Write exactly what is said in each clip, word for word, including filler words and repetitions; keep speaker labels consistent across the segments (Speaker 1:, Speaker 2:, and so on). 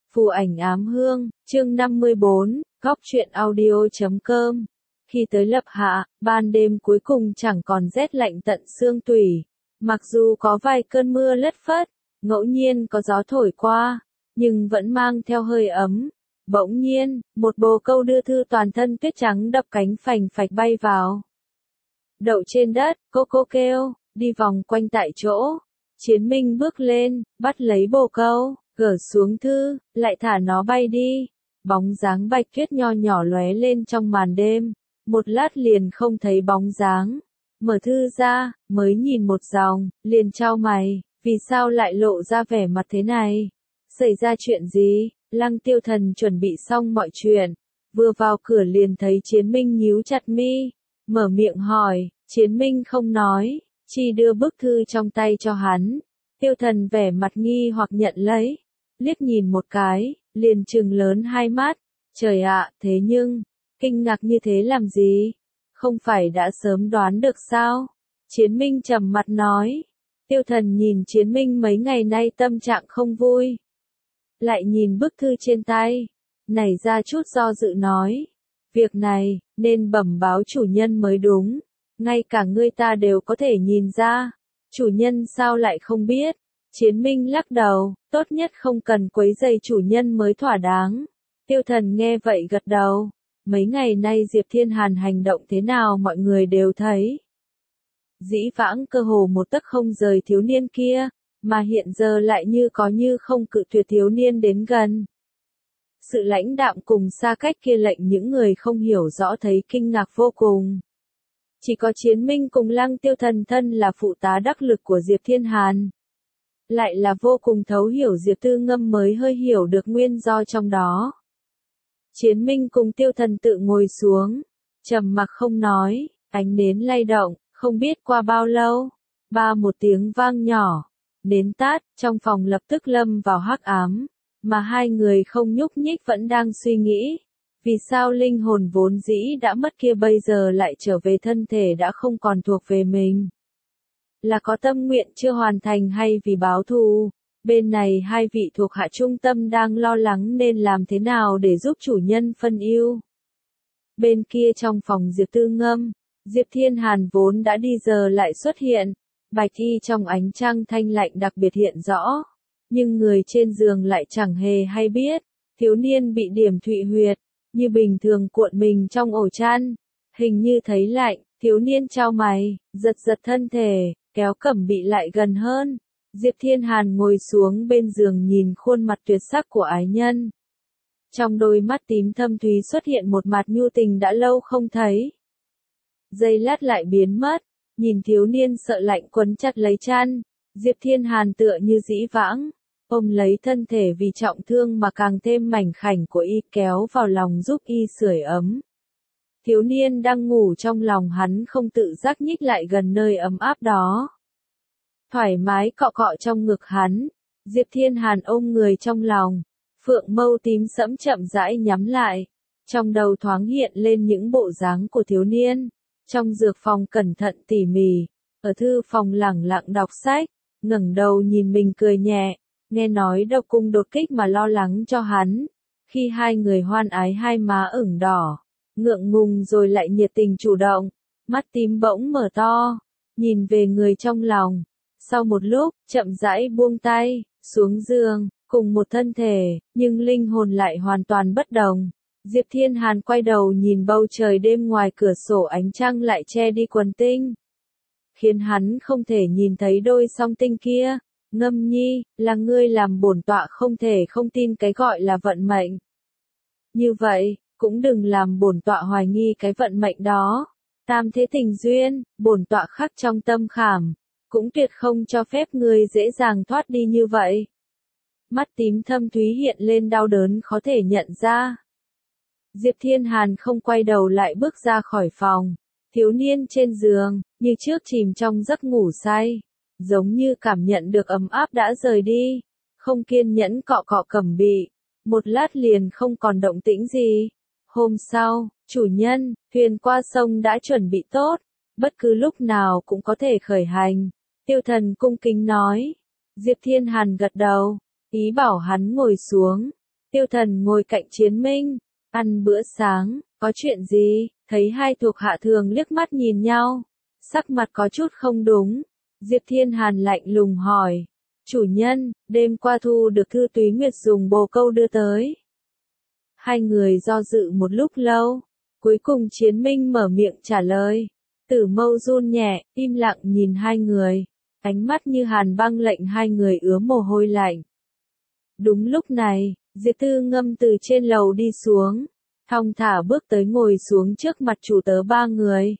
Speaker 1: Phù ảnh ám hương, chương năm mươi bốn, góc truyện audio.com. Khi tới Lập Hạ, ban đêm cuối cùng chẳng còn rét lạnh tận xương tủy. Mặc dù có vài cơn mưa lất phất, ngẫu nhiên có gió thổi qua, nhưng vẫn mang theo hơi ấm. Bỗng nhiên, một bồ câu đưa thư toàn thân tuyết trắng đập cánh phành phạch bay vào. Đậu trên đất, cô cô kêu, đi vòng quanh tại chỗ. Chiến Minh bước lên, bắt lấy bồ câu, gỡ xuống thư, lại thả nó bay đi. Bóng dáng Bạch Tuyết nho nhỏ lóe lên trong màn đêm, một lát liền không thấy bóng dáng. Mở thư ra, mới nhìn một dòng, liền chau mày, vì sao lại lộ ra vẻ mặt thế này? Xảy ra chuyện gì? Lăng Tiêu Thần chuẩn bị xong mọi chuyện, vừa vào cửa liền thấy Chiến Minh nhíu chặt mi, mở miệng hỏi, Chiến Minh không nói, chỉ đưa bức thư trong tay cho hắn. Tiêu Thần vẻ mặt nghi hoặc nhận lấy, liếc nhìn một cái, liền trừng lớn hai mắt, trời ạ, thế nhưng, kinh ngạc như thế làm gì? Không phải đã sớm đoán được sao? Chiến Minh trầm mặt nói. Tiêu Thần nhìn Chiến Minh mấy ngày nay tâm trạng không vui. Lại nhìn bức thư trên tay, nảy ra chút do dự nói. Việc này, nên bẩm báo chủ nhân mới đúng. Ngay cả ngươi ta đều có thể nhìn ra. Chủ nhân sao lại không biết? Chiến Minh lắc đầu, tốt nhất không cần quấy rầy chủ nhân mới thỏa đáng. Tiêu Thần nghe vậy gật đầu. Mấy ngày nay Diệp Thiên Hàn hành động thế nào mọi người đều thấy. Dĩ vãng cơ hồ một tấc không rời thiếu niên kia, mà hiện giờ lại như có như không cự tuyệt thiếu niên đến gần. Sự lãnh đạm cùng xa cách kia lệnh những người không hiểu rõ thấy kinh ngạc vô cùng. Chỉ có Chiến Minh cùng Lăng Tiêu Thần thân là phụ tá đắc lực của Diệp Thiên Hàn. Lại là vô cùng thấu hiểu Diệp Tư Ngâm mới hơi hiểu được nguyên do trong đó. Chiến Minh cùng Tiêu Thần tự ngồi xuống, trầm mặc không nói, ánh nến lay động, không biết qua bao lâu, ba một tiếng vang nhỏ, nến tắt, trong phòng lập tức lâm vào hắc ám, mà hai người không nhúc nhích vẫn đang suy nghĩ, vì sao linh hồn vốn dĩ đã mất kia bây giờ lại trở về thân thể đã không còn thuộc về mình. Là có tâm nguyện chưa hoàn thành hay vì báo thù? Bên này hai vị thuộc hạ trung tâm đang lo lắng nên làm thế nào để giúp chủ nhân phân ưu. Bên kia trong phòng Diệp Tư Ngâm, Diệp Thiên Hàn vốn đã đi giờ lại xuất hiện, bạch y trong ánh trăng thanh lạnh đặc biệt hiện rõ. Nhưng người trên giường lại chẳng hề hay biết, thiếu niên bị điểm thụy huyệt, như bình thường cuộn mình trong ổ chăn. Hình như thấy lạnh, thiếu niên chau mày, giật giật thân thể, kéo Cẩm Bị lại gần hơn. Diệp Thiên Hàn ngồi xuống bên giường nhìn khuôn mặt tuyệt sắc của ái nhân. Trong đôi mắt tím thâm thúy xuất hiện một mặt nhu tình đã lâu không thấy. Giây lát lại biến mất, nhìn thiếu niên sợ lạnh quấn chặt lấy chăn. Diệp Thiên Hàn tựa như dĩ vãng, ôm lấy thân thể vì trọng thương mà càng thêm mảnh khảnh của y kéo vào lòng giúp y sưởi ấm. Thiếu niên đang ngủ trong lòng hắn không tự giác nhích lại gần nơi ấm áp đó. Thoải mái cọ cọ trong ngực hắn, Diệp Thiên Hàn ôm người trong lòng, phượng mâu tím sẫm chậm rãi nhắm lại, trong đầu thoáng hiện lên những bộ dáng của thiếu niên, trong dược phòng cẩn thận tỉ mỉ, ở thư phòng lẳng lặng đọc sách, ngẩng đầu nhìn mình cười nhẹ, nghe nói độc cung đột kích mà lo lắng cho hắn, khi hai người hoan ái hai má ửng đỏ, ngượng ngùng rồi lại nhiệt tình chủ động, mắt tím bỗng mở to, nhìn về người trong lòng. Sau một lúc, chậm rãi buông tay, xuống giường, cùng một thân thể, nhưng linh hồn lại hoàn toàn bất đồng. Diệp Thiên Hàn quay đầu nhìn bầu trời đêm ngoài cửa sổ ánh trăng lại che đi quần tinh. Khiến hắn không thể nhìn thấy đôi song tinh kia. Ngâm nhi, là ngươi làm bổn tọa không thể không tin cái gọi là vận mệnh. Như vậy, cũng đừng làm bổn tọa hoài nghi cái vận mệnh đó. Tam thế tình duyên, bổn tọa khắc trong tâm khảm. Cũng tuyệt không cho phép ngươi dễ dàng thoát đi như vậy. Mắt tím thâm thúy hiện lên đau đớn khó thể nhận ra. Diệp Thiên Hàn không quay đầu lại bước ra khỏi phòng. Thiếu niên trên giường, như trước chìm trong giấc ngủ say. Giống như cảm nhận được ấm áp đã rời đi. Không kiên nhẫn cọ cọ Cẩm Bị. Một lát liền không còn động tĩnh gì. Hôm sau, chủ nhân, thuyền qua sông đã chuẩn bị tốt. Bất cứ lúc nào cũng có thể khởi hành. Tiêu Thần cung kính nói. Diệp Thiên Hàn gật đầu, ý bảo hắn ngồi xuống. Tiêu Thần ngồi cạnh Chiến Minh, ăn bữa sáng, có chuyện gì? Thấy hai thuộc hạ thường liếc mắt nhìn nhau, sắc mặt có chút không đúng. Diệp Thiên Hàn lạnh lùng hỏi, chủ nhân, đêm qua thu được thư Túy Nguyệt dùng bồ câu đưa tới. Hai người do dự một lúc lâu, cuối cùng Chiến Minh mở miệng trả lời. Tử Mâu run nhẹ, im lặng nhìn hai người, ánh mắt như hàn băng lệnh hai người ứa mồ hôi lạnh. Đúng lúc này, Diệp Tư Ngâm từ trên lầu đi xuống, thong thả bước tới ngồi xuống trước mặt chủ tớ ba người.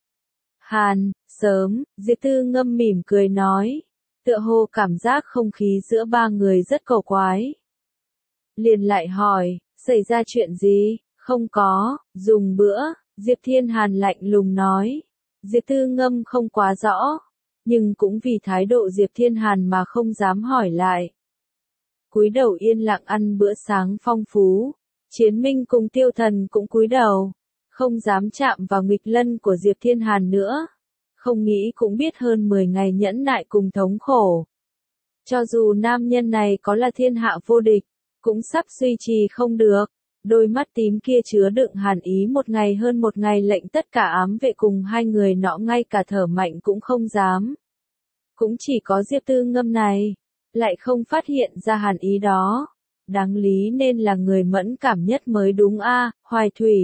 Speaker 1: Hàn, sớm, Diệp Tư Ngâm mỉm cười nói, tựa hồ cảm giác không khí giữa ba người rất cổ quái. Liền lại hỏi, xảy ra chuyện gì? Không có, dùng bữa, Diệp Thiên Hàn lạnh lùng nói. Diệp Tư Ngâm không quá rõ, nhưng cũng vì thái độ Diệp Thiên Hàn mà không dám hỏi lại. Cúi đầu yên lặng ăn bữa sáng phong phú, Chiến Minh cùng Tiêu Thần cũng cúi đầu, không dám chạm vào nghịch lân của Diệp Thiên Hàn nữa. Không nghĩ cũng biết hơn mười ngày nhẫn nại cùng thống khổ. Cho dù nam nhân này có là thiên hạ vô địch, cũng sắp duy trì không được. Đôi mắt tím kia chứa đựng hàn ý một ngày hơn một ngày lệnh tất cả ám vệ cùng hai người nọ ngay cả thở mạnh cũng không dám. Cũng chỉ có Diệp Tư Ngâm này, lại không phát hiện ra hàn ý đó. Đáng lý nên là người mẫn cảm nhất mới đúng a. Hoài Thủy.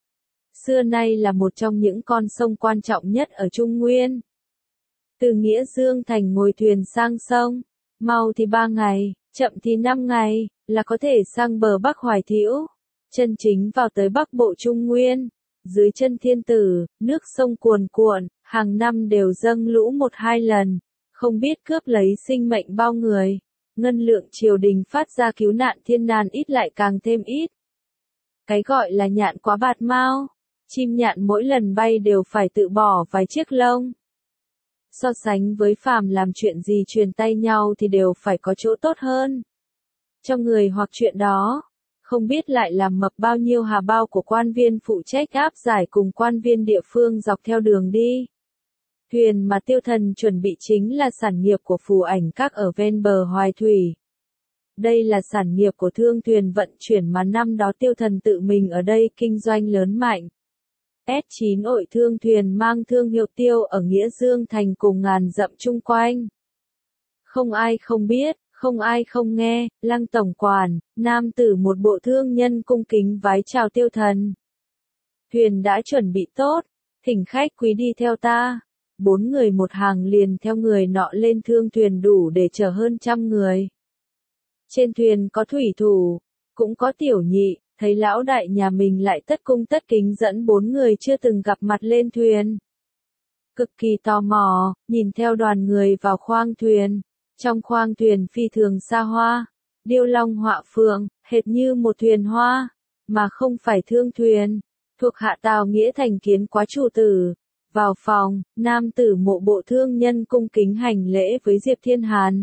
Speaker 1: Xưa nay là một trong những con sông quan trọng nhất ở Trung Nguyên. Từ Nghĩa Dương Thành ngồi thuyền sang sông, mau thì ba ngày, chậm thì năm ngày, là có thể sang bờ Bắc Hoài Thiễu. Chân chính vào tới Bắc Bộ Trung Nguyên, dưới chân thiên tử, nước sông cuồn cuộn, hàng năm đều dâng lũ một hai lần, không biết cướp lấy sinh mệnh bao người. Ngân lượng triều đình phát ra cứu nạn thiên nan ít lại càng thêm ít. Cái gọi là nhạn quá bạt mao, chim nhạn mỗi lần bay đều phải tự bỏ vài chiếc lông. So sánh với phàm làm chuyện gì truyền tay nhau thì đều phải có chỗ tốt hơn. Cho người hoặc chuyện đó, không biết lại làm mập bao nhiêu hà bao của quan viên phụ trách áp giải cùng quan viên địa phương dọc theo đường đi. Thuyền mà Tiêu Thần chuẩn bị chính là sản nghiệp của Phù Ảnh Các ở ven bờ Hoài Thủy. Đây là sản nghiệp của thương thuyền vận chuyển mà năm đó Tiêu Thần tự mình ở đây kinh doanh lớn mạnh. S chín ội thương thuyền mang thương hiệu Tiêu ở Nghĩa Dương Thành cùng ngàn dặm chung quanh. Không ai không biết, không ai không nghe, Lăng tổng quản, nam tử một bộ thương nhân cung kính vái chào Tiêu Thần. Thuyền đã chuẩn bị tốt, thỉnh khách quý đi theo ta. Bốn người một hàng liền theo người nọ lên thương thuyền đủ để chở hơn trăm người. Trên thuyền có thủy thủ, cũng có tiểu nhị, thấy lão đại nhà mình lại tất cung tất kính dẫn bốn người chưa từng gặp mặt lên thuyền. Cực kỳ tò mò, nhìn theo đoàn người vào khoang thuyền. Trong khoang thuyền phi thường xa hoa, điêu long họa phượng, hệt như một thuyền hoa, mà không phải thương thuyền. Thuộc hạ Tào Nghĩa thành kiến quá chủ tử. Vào phòng, nam tử mộ bộ thương nhân cung kính hành lễ với Diệp Thiên Hàn.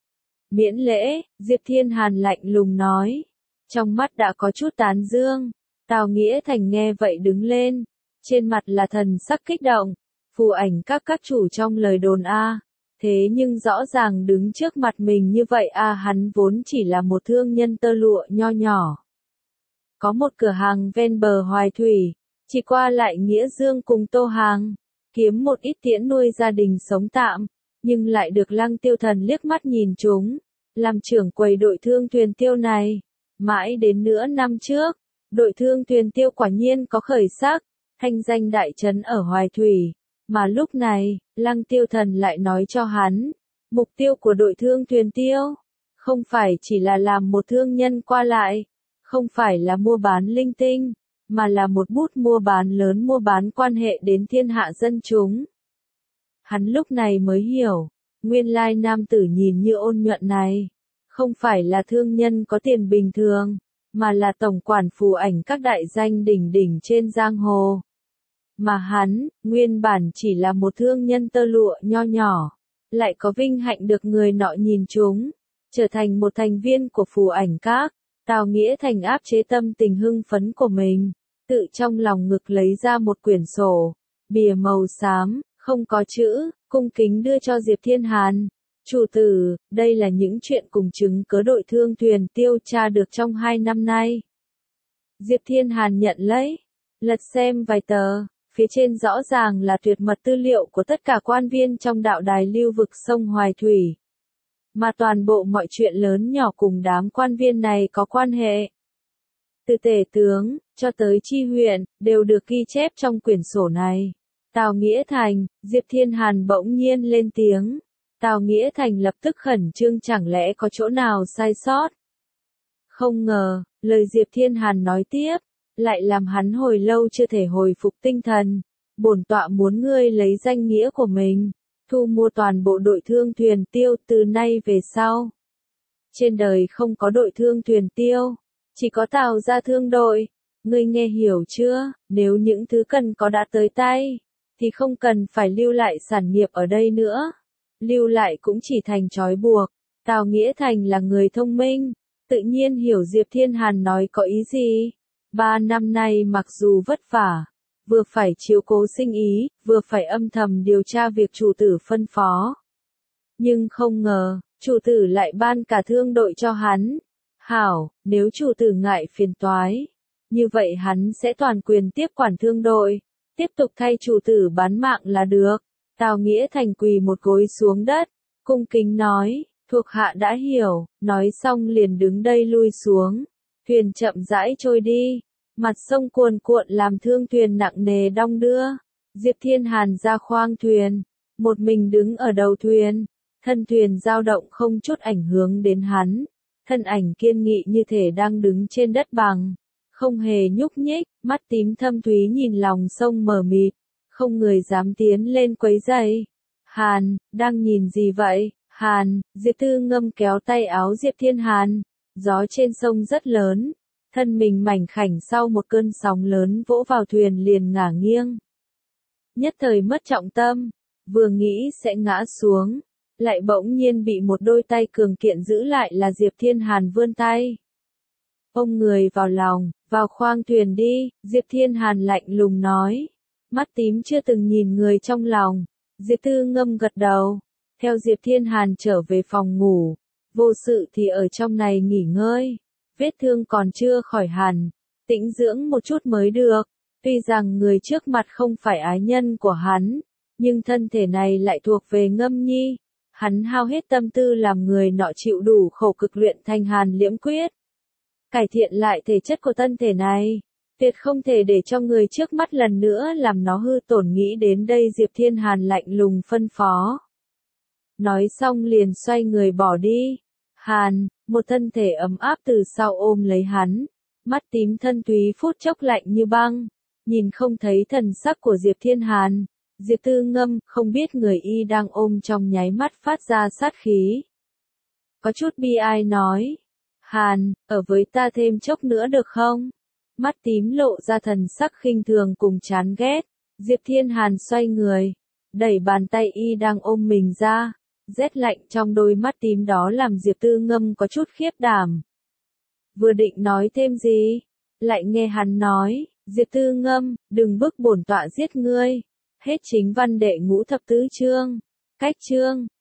Speaker 1: Miễn lễ, Diệp Thiên Hàn lạnh lùng nói. Trong mắt đã có chút tán dương. Tào Nghĩa thành nghe vậy đứng lên. Trên mặt là thần sắc kích động. Phù Ảnh Các các chủ trong lời đồn a. Thế nhưng rõ ràng đứng trước mặt mình như vậy a, hắn vốn chỉ là một thương nhân tơ lụa nho nhỏ. Có một cửa hàng ven bờ Hoài Thủy. Chỉ qua lại Nghĩa Dương cùng Tô Hàng, kiếm một ít tiễn nuôi gia đình sống tạm, nhưng lại được Lăng Tiêu Thần liếc mắt nhìn chúng, làm trưởng quầy đội thương thuyền Tiêu này. Mãi đến nửa năm trước, đội thương thuyền Tiêu quả nhiên có khởi sắc, thanh danh đại trấn ở Hoài Thủy, mà lúc này, Lăng Tiêu Thần lại nói cho hắn, mục tiêu của đội thương thuyền Tiêu, không phải chỉ là làm một thương nhân qua lại, không phải là mua bán linh tinh, mà là một bút mua bán lớn, mua bán quan hệ đến thiên hạ dân chúng. Hắn lúc này mới hiểu, nguyên lai nam tử nhìn như ôn nhuận này, không phải là thương nhân có tiền bình thường, mà là tổng quản Phù Ảnh Các đại danh đỉnh đỉnh trên giang hồ. Mà hắn, nguyên bản chỉ là một thương nhân tơ lụa nho nhỏ, lại có vinh hạnh được người nọ nhìn chúng, trở thành một thành viên của Phù Ảnh Các. Tào Nghĩa thành áp chế tâm tình hưng phấn của mình, tự trong lòng ngực lấy ra một quyển sổ, bìa màu xám, không có chữ, cung kính đưa cho Diệp Thiên Hàn. Chủ tử, đây là những chuyện cùng chứng cớ đội Thương Thuyền Tiêu tra được trong hai năm nay. Diệp Thiên Hàn nhận lấy, lật xem vài tờ, phía trên rõ ràng là tuyệt mật tư liệu của tất cả quan viên trong đạo đài lưu vực sông Hoài Thủy. Mà toàn bộ mọi chuyện lớn nhỏ cùng đám quan viên này có quan hệ. Từ tể tướng, cho tới chi huyện, đều được ghi chép trong quyển sổ này. Tào Nghĩa Thành, Diệp Thiên Hàn bỗng nhiên lên tiếng. Tào Nghĩa Thành lập tức khẩn trương, chẳng lẽ có chỗ nào sai sót? Không ngờ, lời Diệp Thiên Hàn nói tiếp, lại làm hắn hồi lâu chưa thể hồi phục tinh thần. Bổn tọa muốn ngươi lấy danh nghĩa của mình, thu mua toàn bộ đội Thương Thuyền Tiêu từ nay về sau. Trên đời không có đội Thương Thuyền Tiêu, chỉ có Tào gia thương đội. Ngươi nghe hiểu chưa? Nếu những thứ cần có đã tới tay, thì không cần phải lưu lại sản nghiệp ở đây nữa. Lưu lại cũng chỉ thành trói buộc. Tào Nghĩa Thành là người thông minh, tự nhiên hiểu Diệp Thiên Hàn nói có ý gì. Ba năm nay mặc dù vất vả, vừa phải chiếu cố sinh ý, vừa phải âm thầm điều tra việc chủ tử phân phó. Nhưng không ngờ, chủ tử lại ban cả thương đội cho hắn. Hảo, nếu chủ tử ngại phiền toái, như vậy hắn sẽ toàn quyền tiếp quản thương đội, tiếp tục thay chủ tử bán mạng là được. Tào Nghĩa Thành quỳ một gối xuống đất, cung kính nói, thuộc hạ đã hiểu, nói xong liền đứng đây lui xuống. Thuyền chậm rãi trôi đi, mặt sông cuồn cuộn làm thương thuyền nặng nề đong đưa. Diệp Thiên Hàn ra khoang thuyền, một mình đứng ở đầu thuyền, thân thuyền dao động không chút ảnh hưởng đến hắn. Thân ảnh kiên nghị như thể đang đứng trên đất bằng, không hề nhúc nhích, mắt tím thâm thúy nhìn lòng sông mờ mịt, không người dám tiến lên quấy rầy. Hàn, đang nhìn gì vậy? Hàn, Diệp Tư Ngâm kéo tay áo Diệp Thiên Hàn, gió trên sông rất lớn, thân mình mảnh khảnh sau một cơn sóng lớn vỗ vào thuyền liền ngả nghiêng. Nhất thời mất trọng tâm, vừa nghĩ sẽ ngã xuống, lại bỗng nhiên bị một đôi tay cường kiện giữ lại là Diệp Thiên Hàn vươn tay. Ôm người vào lòng, vào khoang thuyền đi, Diệp Thiên Hàn lạnh lùng nói. Mắt tím chưa từng nhìn người trong lòng, Diệp Tư Ngâm gật đầu, theo Diệp Thiên Hàn trở về phòng ngủ, vô sự thì ở trong này nghỉ ngơi, vết thương còn chưa khỏi hẳn, tĩnh dưỡng một chút mới được. Tuy rằng người trước mặt không phải ái nhân của hắn, nhưng thân thể này lại thuộc về Ngâm Nhi. Hắn hao hết tâm tư làm người nọ chịu đủ khổ cực luyện thành Hàn Liễm Quyết, cải thiện lại thể chất của thân thể này, tuyệt không thể để cho người trước mắt lần nữa làm nó hư tổn. Nghĩ đến đây Diệp Thiên Hàn lạnh lùng phân phó. Nói xong liền xoay người bỏ đi. Hàn, một thân thể ấm áp từ sau ôm lấy hắn, mắt tím thân túy phút chốc lạnh như băng, nhìn không thấy thần sắc của Diệp Thiên Hàn. Diệp Tư Ngâm không biết người y đang ôm trong nháy mắt phát ra sát khí. Có chút bi ai nói, Hàn, ở với ta thêm chốc nữa được không? Mắt tím lộ ra thần sắc khinh thường cùng chán ghét. Diệp Thiên Hàn xoay người, đẩy bàn tay y đang ôm mình ra, rét lạnh trong đôi mắt tím đó làm Diệp Tư Ngâm có chút khiếp đảm. Vừa định nói thêm gì, lại nghe hắn nói, Diệp Tư Ngâm, đừng bức bổn tọa giết ngươi. Hết chính văn đệ ngũ thập tứ chương. Cách chương